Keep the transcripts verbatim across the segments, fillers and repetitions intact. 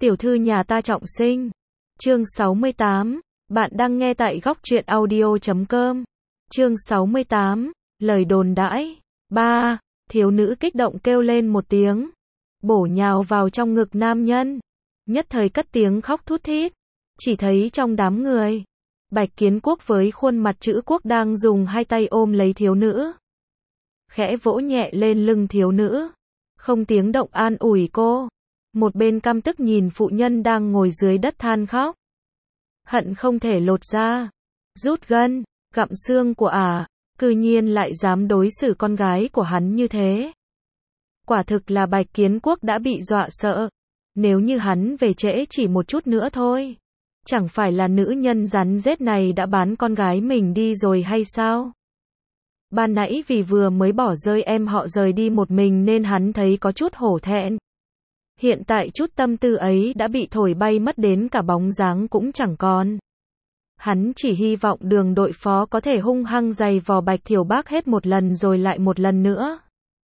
Tiểu thư nhà ta trọng sinh. Chương sáu mươi tám. Bạn đang nghe tại góc truyện audio chấm com. Chương sáu mươi tám. Lời đồn đãi. Ba. Thiếu nữ kích động kêu lên một tiếng, bổ nhào vào trong ngực nam nhân, nhất thời cất tiếng khóc thút thít. Chỉ thấy trong đám người, Bạch Kiến Quốc với khuôn mặt chữ quốc đang dùng hai tay ôm lấy thiếu nữ, khẽ vỗ nhẹ lên lưng thiếu nữ, không tiếng động an ủi cô. Một bên căm tức nhìn phụ nhân đang ngồi dưới đất than khóc, hận không thể lột da, rút gân, gặm xương của ả, à, cư nhiên lại dám đối xử con gái của hắn như thế. Quả thực là Bạch Kiến Quốc đã bị dọa sợ. Nếu như hắn về trễ chỉ một chút nữa thôi, chẳng phải là nữ nhân rắn rết này đã bán con gái mình đi rồi hay sao? Ban nãy vì vừa mới bỏ rơi em họ rời đi một mình nên hắn thấy có chút hổ thẹn. Hiện tại chút tâm tư ấy đã bị thổi bay mất, đến cả bóng dáng cũng chẳng còn. Hắn chỉ hy vọng Đường đội phó có thể hung hăng giày vò Bạch Thiểu Bác hết một lần rồi lại một lần nữa.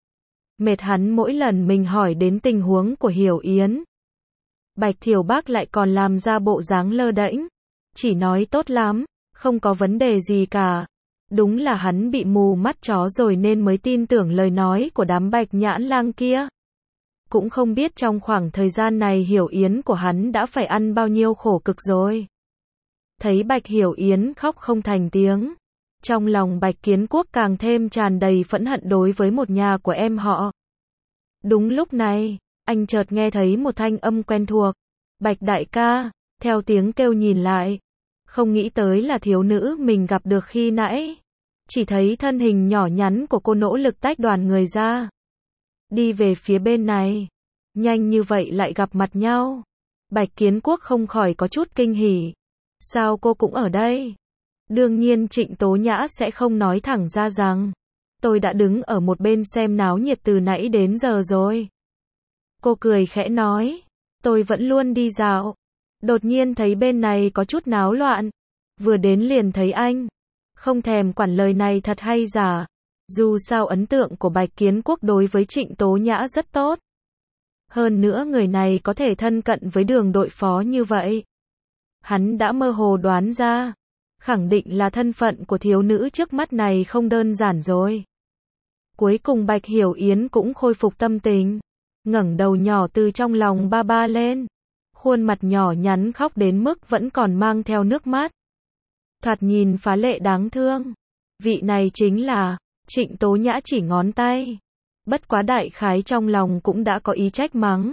Mệt hắn mỗi lần mình hỏi đến tình huống của Hiểu Yến, Bạch Thiểu Bác lại còn làm ra bộ dáng lơ đễnh, chỉ nói tốt lắm, không có vấn đề gì cả. Đúng là hắn bị mù mắt chó rồi nên mới tin tưởng lời nói của đám Bạch Nhãn Lang kia. Cũng không biết trong khoảng thời gian này Hiểu Yến của hắn đã phải ăn bao nhiêu khổ cực rồi. Thấy Bạch Hiểu Yến khóc không thành tiếng, trong lòng Bạch Kiến Quốc càng thêm tràn đầy phẫn hận đối với một nhà của em họ. Đúng lúc này, anh chợt nghe thấy một thanh âm quen thuộc. Bạch đại ca. Theo tiếng kêu nhìn lại, không nghĩ tới là thiếu nữ mình gặp được khi nãy. Chỉ thấy thân hình nhỏ nhắn của cô nỗ lực tách đoàn người ra, đi về phía bên này. Nhanh như vậy lại gặp mặt nhau. Bạch Kiến Quốc không khỏi có chút kinh hỉ. Sao cô cũng ở đây? Đương nhiên Trịnh Tố Nhã sẽ không nói thẳng ra rằng tôi đã đứng ở một bên xem náo nhiệt từ nãy đến giờ rồi. Cô cười khẽ nói, tôi vẫn luôn đi dạo, đột nhiên thấy bên này có chút náo loạn, vừa đến liền thấy anh, không thèm quản lời này thật hay giả. Dù sao ấn tượng của Bạch Kiến Quốc đối với Trịnh Tố Nhã rất tốt. Hơn nữa người này có thể thân cận với Đường đội phó như vậy, hắn đã mơ hồ đoán ra, khẳng định là thân phận của thiếu nữ trước mắt này không đơn giản rồi. Cuối cùng Bạch Hiểu Yến cũng khôi phục tâm tình, ngẩng đầu nhỏ từ trong lòng ba ba lên, khuôn mặt nhỏ nhắn khóc đến mức vẫn còn mang theo nước mắt, thoạt nhìn phá lệ đáng thương. Vị này chính là Trịnh Tố Nhã chỉ ngón tay, bất quá đại khái trong lòng cũng đã có ý trách mắng.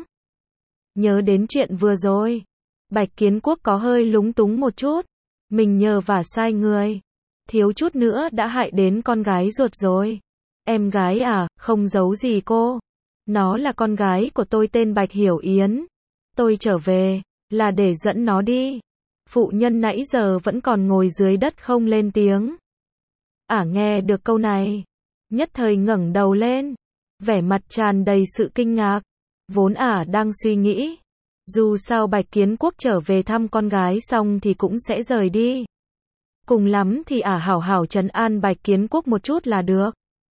Nhớ đến chuyện vừa rồi, Bạch Kiến Quốc có hơi lúng túng một chút, mình nhờ vả sai người, thiếu chút nữa đã hại đến con gái ruột rồi. Em gái à, không giấu gì cô, nó là con gái của tôi tên Bạch Hiểu Yến. Tôi trở về là để dẫn nó đi. Phụ nhân nãy giờ vẫn còn ngồi dưới đất không lên tiếng. Ả à, nghe được câu này, nhất thời ngẩng đầu lên, vẻ mặt tràn đầy sự kinh ngạc. Vốn Ả à đang suy nghĩ, dù sao Bạch Kiến Quốc trở về thăm con gái xong thì cũng sẽ rời đi. Cùng lắm thì Ả à hảo hảo trấn an Bạch Kiến Quốc một chút là được.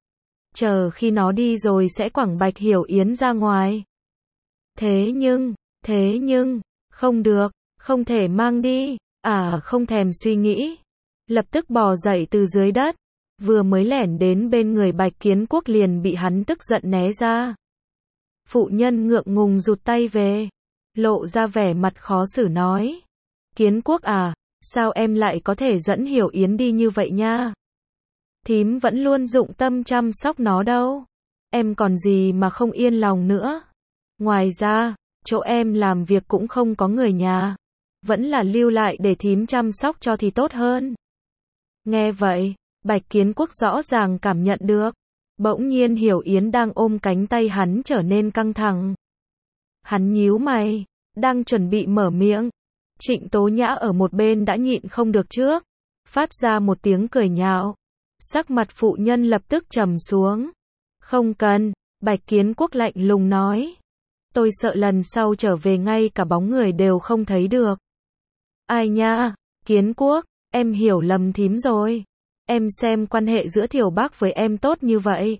Chờ khi nó đi rồi sẽ quẳng Bạch Hiểu Yến ra ngoài. Thế nhưng, thế nhưng, không được, không thể mang đi. Ả à không thèm suy nghĩ, lập tức bò dậy từ dưới đất, vừa mới lẻn đến bên người Bạch Kiến Quốc liền bị hắn tức giận né ra. Phụ nhân ngượng ngùng rụt tay về, lộ ra vẻ mặt khó xử nói, Kiến Quốc à, sao em lại có thể dẫn Hiểu Yến đi như vậy nha? Thím vẫn luôn dụng tâm chăm sóc nó đâu, em còn gì mà không yên lòng nữa. Ngoài ra, chỗ em làm việc cũng không có người nhà, vẫn là lưu lại để thím chăm sóc cho thì tốt hơn. Nghe vậy, Bạch Kiến Quốc rõ ràng cảm nhận được, bỗng nhiên Hiểu Yến đang ôm cánh tay hắn trở nên căng thẳng. Hắn nhíu mày, đang chuẩn bị mở miệng, Trịnh Tố Nhã ở một bên đã nhịn không được trước, phát ra một tiếng cười nhạo. Sắc mặt phụ nhân lập tức trầm xuống. Không cần, Bạch Kiến Quốc lạnh lùng nói. Tôi sợ lần sau trở về ngay cả bóng người đều không thấy được. Ai nha, Kiến Quốc, em hiểu lầm thím rồi. Em xem quan hệ giữa Thiểu Bác với em tốt như vậy,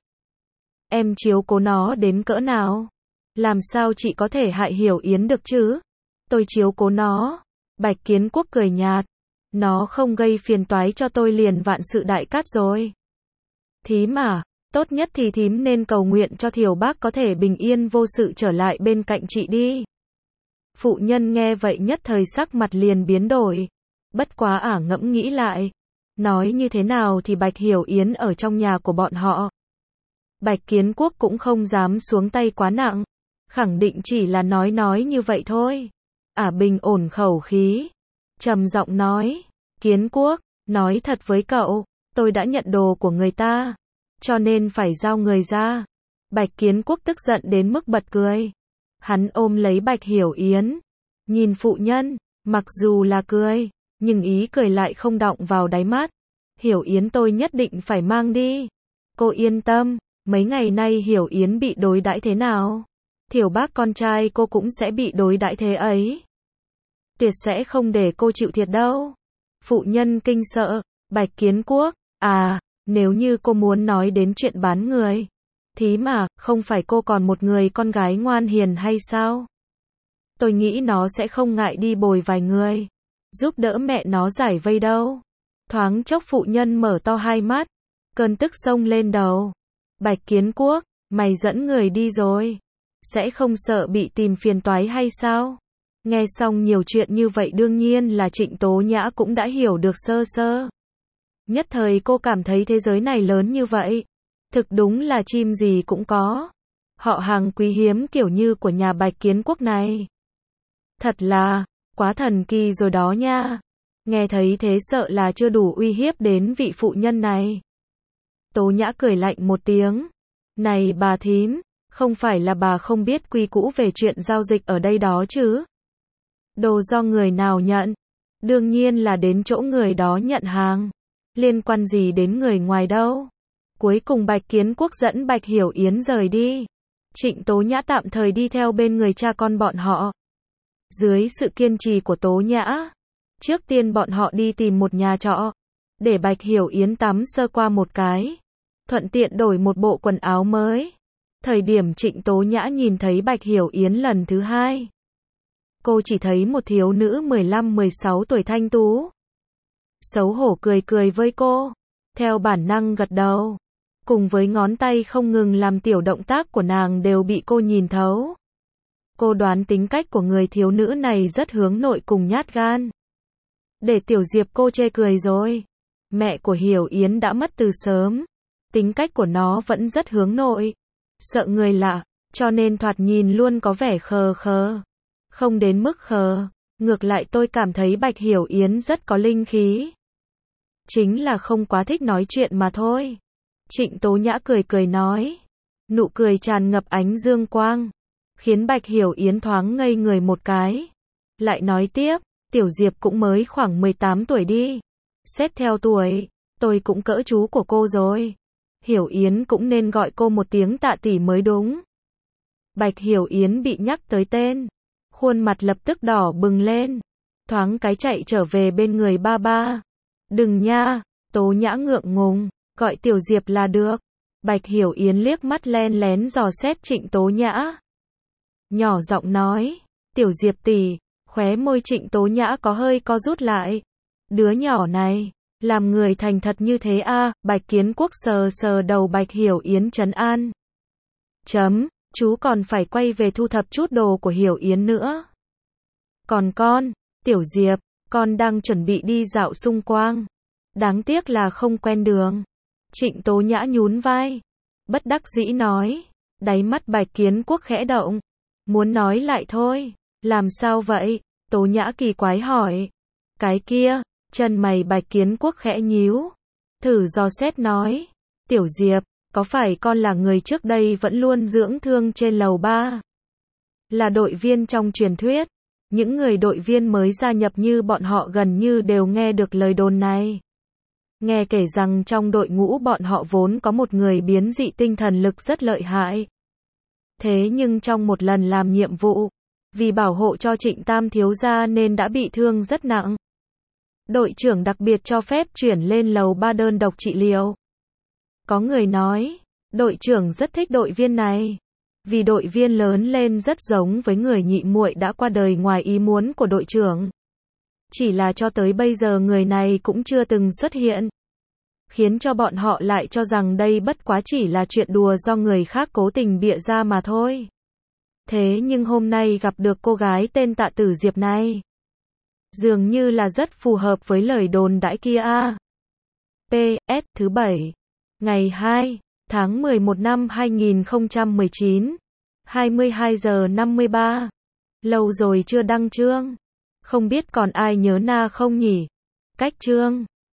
em chiếu cố nó đến cỡ nào, làm sao chị có thể hại Hiểu Yến được chứ? tôi chiếu cố nó. Bạch Kiến Quốc cười nhạt. Nó không gây phiền toái cho tôi liền vạn sự đại cát rồi. Thím à, tốt nhất thì thím nên cầu nguyện cho Thiều bác có thể bình yên vô sự trở lại bên cạnh chị đi. Phụ nhân nghe vậy nhất thời sắc mặt liền biến đổi. Bất quá ả ngẫm nghĩ lại. Nói như thế nào thì Bạch Hiểu Yến ở trong nhà của bọn họ. Bạch Kiến Quốc cũng không dám xuống tay quá nặng. Khẳng định chỉ là nói nói như vậy thôi. Ả bình ổn khẩu khí. Trầm giọng nói. Kiến Quốc, nói thật với cậu, tôi đã nhận đồ của người ta. Cho nên phải giao người ra. Bạch Kiến Quốc tức giận đến mức bật cười. Hắn ôm lấy Bạch Hiểu Yến. Nhìn phụ nhân, mặc dù là cười, nhưng ý cười lại không đọng vào đáy mắt. Hiểu Yến tôi nhất định phải mang đi. Cô yên tâm, mấy ngày nay Hiểu Yến bị đối đãi thế nào? Thiều bác con trai cô cũng sẽ bị đối đãi thế ấy. Tuyệt sẽ không để cô chịu thiệt đâu. Phụ nhân kinh sợ. Bạch Kiến Quốc, à, nếu như cô muốn nói đến chuyện bán người. Thí mà, không phải cô còn một người con gái ngoan hiền hay sao? Tôi nghĩ nó sẽ không ngại đi bồi vài người. Giúp đỡ mẹ nó giải vây đâu. Thoáng chốc phụ nhân mở to hai mắt. Cơn tức xông lên đầu. Bạch Kiến Quốc, mày dẫn người đi rồi. Sẽ không sợ bị tìm phiền toái hay sao? Nghe xong nhiều chuyện như vậy đương nhiên là Trịnh Tố Nhã cũng đã hiểu được sơ sơ. Nhất thời cô cảm thấy thế giới này lớn như vậy. Thực đúng là chim gì cũng có. Họ hàng quý hiếm kiểu như của nhà Bạch Kiến Quốc này. Thật là, quá thần kỳ rồi đó nha. Nghe thấy thế sợ là chưa đủ uy hiếp đến vị phụ nhân này. Tố Nhã cười lạnh một tiếng. Này bà thím, không phải là bà không biết quy cũ về chuyện giao dịch ở đây đó chứ? Đồ do người nào nhận? Đương nhiên là đến chỗ người đó nhận hàng. Liên quan gì đến người ngoài đâu? Cuối cùng Bạch Kiến Quốc dẫn Bạch Hiểu Yến rời đi. Trịnh Tố Nhã tạm thời đi theo bên người cha con bọn họ. Dưới sự kiên trì của Tố Nhã, trước tiên bọn họ đi tìm một nhà trọ, để Bạch Hiểu Yến tắm sơ qua một cái, thuận tiện đổi một bộ quần áo mới. Thời điểm Trịnh Tố Nhã nhìn thấy Bạch Hiểu Yến lần thứ hai, cô chỉ thấy một thiếu nữ mười lăm mười sáu tuổi thanh tú. Xấu hổ cười cười với cô, theo bản năng gật đầu, cùng với ngón tay không ngừng làm tiểu động tác của nàng đều bị cô nhìn thấu. Cô đoán tính cách của người thiếu nữ này rất hướng nội cùng nhát gan. Để Tiểu Diệp cô chê cười rồi. Mẹ của Hiểu Yến đã mất từ sớm. Tính cách của nó vẫn rất hướng nội. Sợ người lạ, cho nên thoạt nhìn luôn có vẻ khờ khờ. Không đến mức khờ. Ngược lại tôi cảm thấy Bạch Hiểu Yến rất có linh khí. Chính là không quá thích nói chuyện mà thôi. Trịnh Tố Nhã cười cười nói. Nụ cười tràn ngập ánh dương quang. Khiến Bạch Hiểu Yến thoáng ngây người một cái. Lại nói tiếp, Tiểu Diệp cũng mới khoảng mười tám tuổi đi. Xét theo tuổi, tôi cũng cỡ chú của cô rồi. Hiểu Yến cũng nên gọi cô một tiếng tạ tỷ mới đúng. Bạch Hiểu Yến bị nhắc tới tên. Khuôn mặt lập tức đỏ bừng lên. Thoáng cái chạy trở về bên người ba ba. Đừng nha, Tố Nhã ngượng ngùng, gọi Tiểu Diệp là được. Bạch Hiểu Yến liếc mắt len lén dò xét Trịnh Tố Nhã. Nhỏ giọng nói, Tiểu Diệp tỷ, khóe môi Trịnh Tố Nhã có hơi co rút lại. Đứa nhỏ này, làm người thành thật như thế a à? Bạch Kiến Quốc sờ sờ đầu Bạch Hiểu Yến trấn an. Chấm, chú còn phải quay về thu thập chút đồ của Hiểu Yến nữa. Còn con, Tiểu Diệp, con đang chuẩn bị đi dạo xung quanh. Đáng tiếc là không quen đường. Trịnh Tố Nhã nhún vai. Bất đắc dĩ nói. Đáy mắt Bạch Kiến Quốc khẽ động. Muốn nói lại thôi. Làm sao vậy? Tố Nhã kỳ quái hỏi. Cái kia, chân mày Bạch Kiến Quốc khẽ nhíu. Thử dò xét nói. Tiểu Diệp, có phải con là người trước đây vẫn luôn dưỡng thương trên lầu ba? Là đội viên trong truyền thuyết. Những người đội viên mới gia nhập như bọn họ gần như đều nghe được lời đồn này. Nghe kể rằng trong đội ngũ bọn họ vốn có một người biến dị tinh thần lực rất lợi hại. Thế nhưng trong một lần làm nhiệm vụ, vì bảo hộ cho Trịnh Tam thiếu gia nên đã bị thương rất nặng. Đội trưởng đặc biệt cho phép chuyển lên lầu ba đơn độc trị liệu. Có người nói, đội trưởng rất thích đội viên này. Vì đội viên lớn lên rất giống với người nhị muội đã qua đời ngoài ý muốn của đội trưởng. Chỉ là cho tới bây giờ người này cũng chưa từng xuất hiện. Khiến cho bọn họ lại cho rằng đây bất quá chỉ là chuyện đùa do người khác cố tình bịa ra mà thôi. Thế nhưng hôm nay gặp được cô gái tên Tạ Tử Diệp này. Dường như là rất phù hợp với lời đồn đãi kia a. pê ét thứ bảy. Ngày hai tháng mười một năm hai nghìn không trăm mười chín. hai mươi hai giờ năm mươi ba. Lâu rồi chưa đăng chương. Không biết còn ai nhớ na không nhỉ? Cách chương.